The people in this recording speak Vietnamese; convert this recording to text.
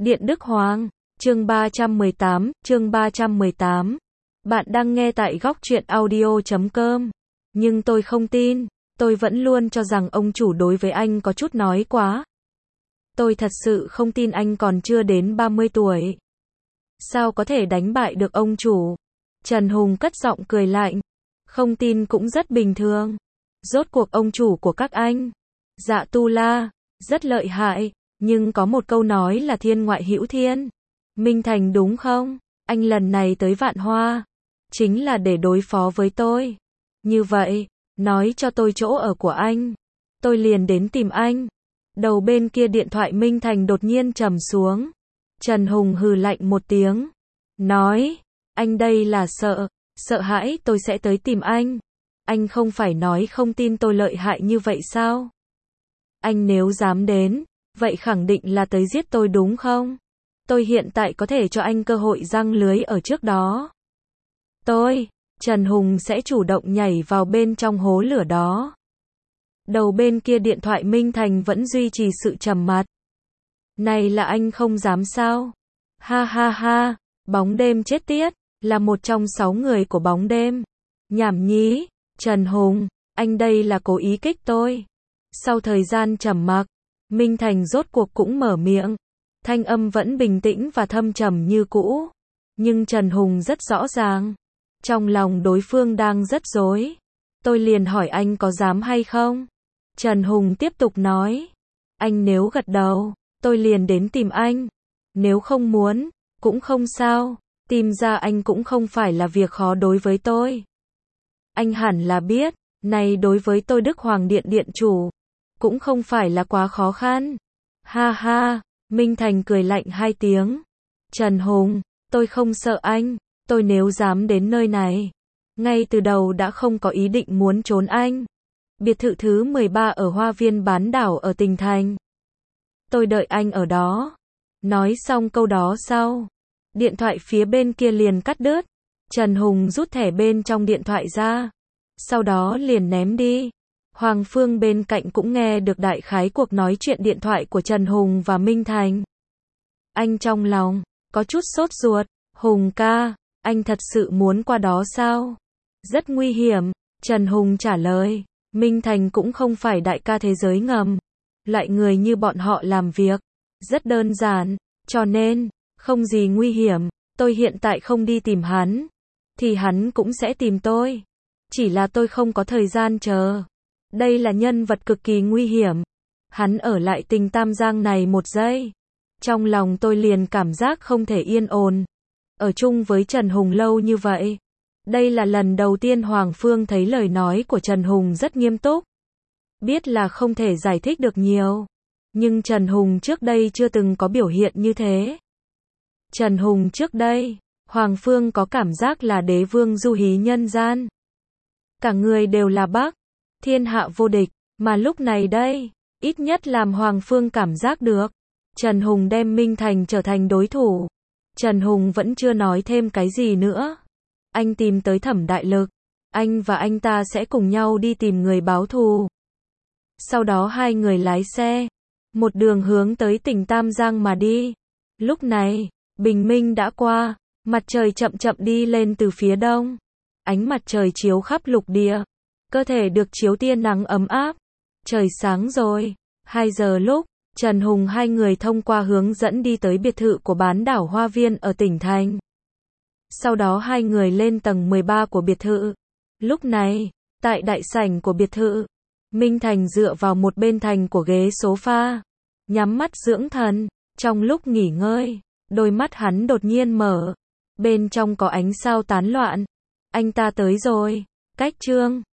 Điện Đức Hoàng, chương 318. Bạn đang nghe tại góc truyện audio.com. Nhưng tôi không tin, tôi vẫn luôn cho rằng ông chủ đối với anh có chút nói quá. Tôi thật sự không tin anh còn chưa đến 30 tuổi. Sao có thể đánh bại được ông chủ? Trần Hùng cất giọng cười lạnh. Không tin cũng rất bình thường. Rốt cuộc ông chủ của các anh, Dạ Tu La, rất lợi hại, nhưng có một câu nói là thiên ngoại hữu thiên. Minh Thành đúng không? Anh lần này tới Vạn Hoa, chính là để đối phó với tôi. Như vậy, nói cho tôi chỗ ở của anh. Tôi liền đến tìm anh. Đầu bên kia điện thoại Minh Thành đột nhiên trầm xuống. Trần Hùng hừ lạnh một tiếng. Nói, anh đây là sợ hãi tôi sẽ tới tìm anh. Anh không phải nói không tin tôi lợi hại như vậy sao? Anh nếu dám đến, vậy khẳng định là tới giết tôi đúng không? Tôi hiện tại có thể cho anh cơ hội giăng lưới ở trước đó. Trần Hùng sẽ chủ động nhảy vào bên trong hố lửa đó. Đầu bên kia điện thoại Minh Thành vẫn duy trì sự trầm mặc. Này là anh không dám sao? Ha ha ha, bóng đêm chết tiết, là một trong 6 người của bóng đêm. Nhảm nhí, Trần Hùng, anh đây là cố ý kích tôi. Sau thời gian trầm mặc, Minh Thành rốt cuộc cũng mở miệng. Thanh âm vẫn bình tĩnh và thâm trầm như cũ. Nhưng Trần Hùng rất rõ ràng. Trong lòng đối phương đang rất rối. Tôi liền hỏi anh có dám hay không? Trần Hùng tiếp tục nói. Anh nếu gật đầu, tôi liền đến tìm anh. Nếu không muốn, cũng không sao. Tìm ra anh cũng không phải là việc khó đối với tôi. Anh hẳn là biết, này đối với tôi Đức Hoàng Điện điện chủ, cũng không phải là quá khó khăn. Ha ha, Minh Thành cười lạnh 2 tiếng. Trần Hùng, tôi không sợ anh, tôi nếu dám đến nơi này, ngay từ đầu đã không có ý định muốn trốn anh. Biệt thự thứ 13 ở Hoa Viên bán đảo ở Tỉnh Thành. Tôi đợi anh ở đó. Nói xong câu đó sau, điện thoại phía bên kia liền cắt đứt. Trần Hùng rút thẻ bên trong điện thoại ra, sau đó liền ném đi. Hoàng Phương bên cạnh cũng nghe được đại khái cuộc nói chuyện điện thoại của Trần Hùng và Minh Thành. Anh trong lòng có chút sốt ruột. Hùng ca, anh thật sự muốn qua đó sao? Rất nguy hiểm, Trần Hùng trả lời. Minh Thành cũng không phải đại ca thế giới ngầm. Loại người như bọn họ làm việc rất đơn giản, cho nên không gì nguy hiểm. Tôi hiện tại không đi tìm hắn, thì hắn cũng sẽ tìm tôi. Chỉ là tôi không có thời gian chờ. Đây là nhân vật cực kỳ nguy hiểm. Hắn ở lại Tỉnh Tam Giang này 1 giây, trong lòng tôi liền cảm giác không thể yên ổn. Ở chung với Trần Hùng lâu như vậy, đây là lần đầu tiên Hoàng Phương thấy lời nói của Trần Hùng rất nghiêm túc. Biết là không thể giải thích được nhiều, nhưng Trần Hùng trước đây chưa từng có biểu hiện như thế. Trần Hùng trước đây, Hoàng Phương có cảm giác là đế vương du hí nhân gian. Cả người đều là Bắc, thiên hạ vô địch, mà lúc này đây, ít nhất làm Hoàng Phương cảm giác được. Trần Hùng đem Minh Thành trở thành đối thủ. Trần Hùng vẫn chưa nói thêm cái gì nữa. Anh tìm tới Thẩm Đại Lực. Anh và anh ta sẽ cùng nhau đi tìm người báo thù. Sau đó 2 người lái xe, một đường hướng tới Tỉnh Tam Giang mà đi. Lúc này, bình minh đã qua, mặt trời chậm chậm đi lên từ phía đông. Ánh mặt trời chiếu khắp lục địa, cơ thể được chiếu tia nắng ấm áp. Trời sáng rồi. 2 giờ lúc, Trần Hùng 2 người thông qua hướng dẫn đi tới biệt thự của bán đảo Hoa Viên ở Tỉnh Thành. Sau đó 2 người lên tầng 13 của biệt thự. Lúc này, tại đại sảnh của biệt thự, Minh Thành dựa vào một bên thành của ghế sofa, nhắm mắt dưỡng thần. Trong lúc nghỉ ngơi, đôi mắt hắn đột nhiên mở. Bên trong có ánh sao tán loạn. Anh ta tới rồi. Cách chương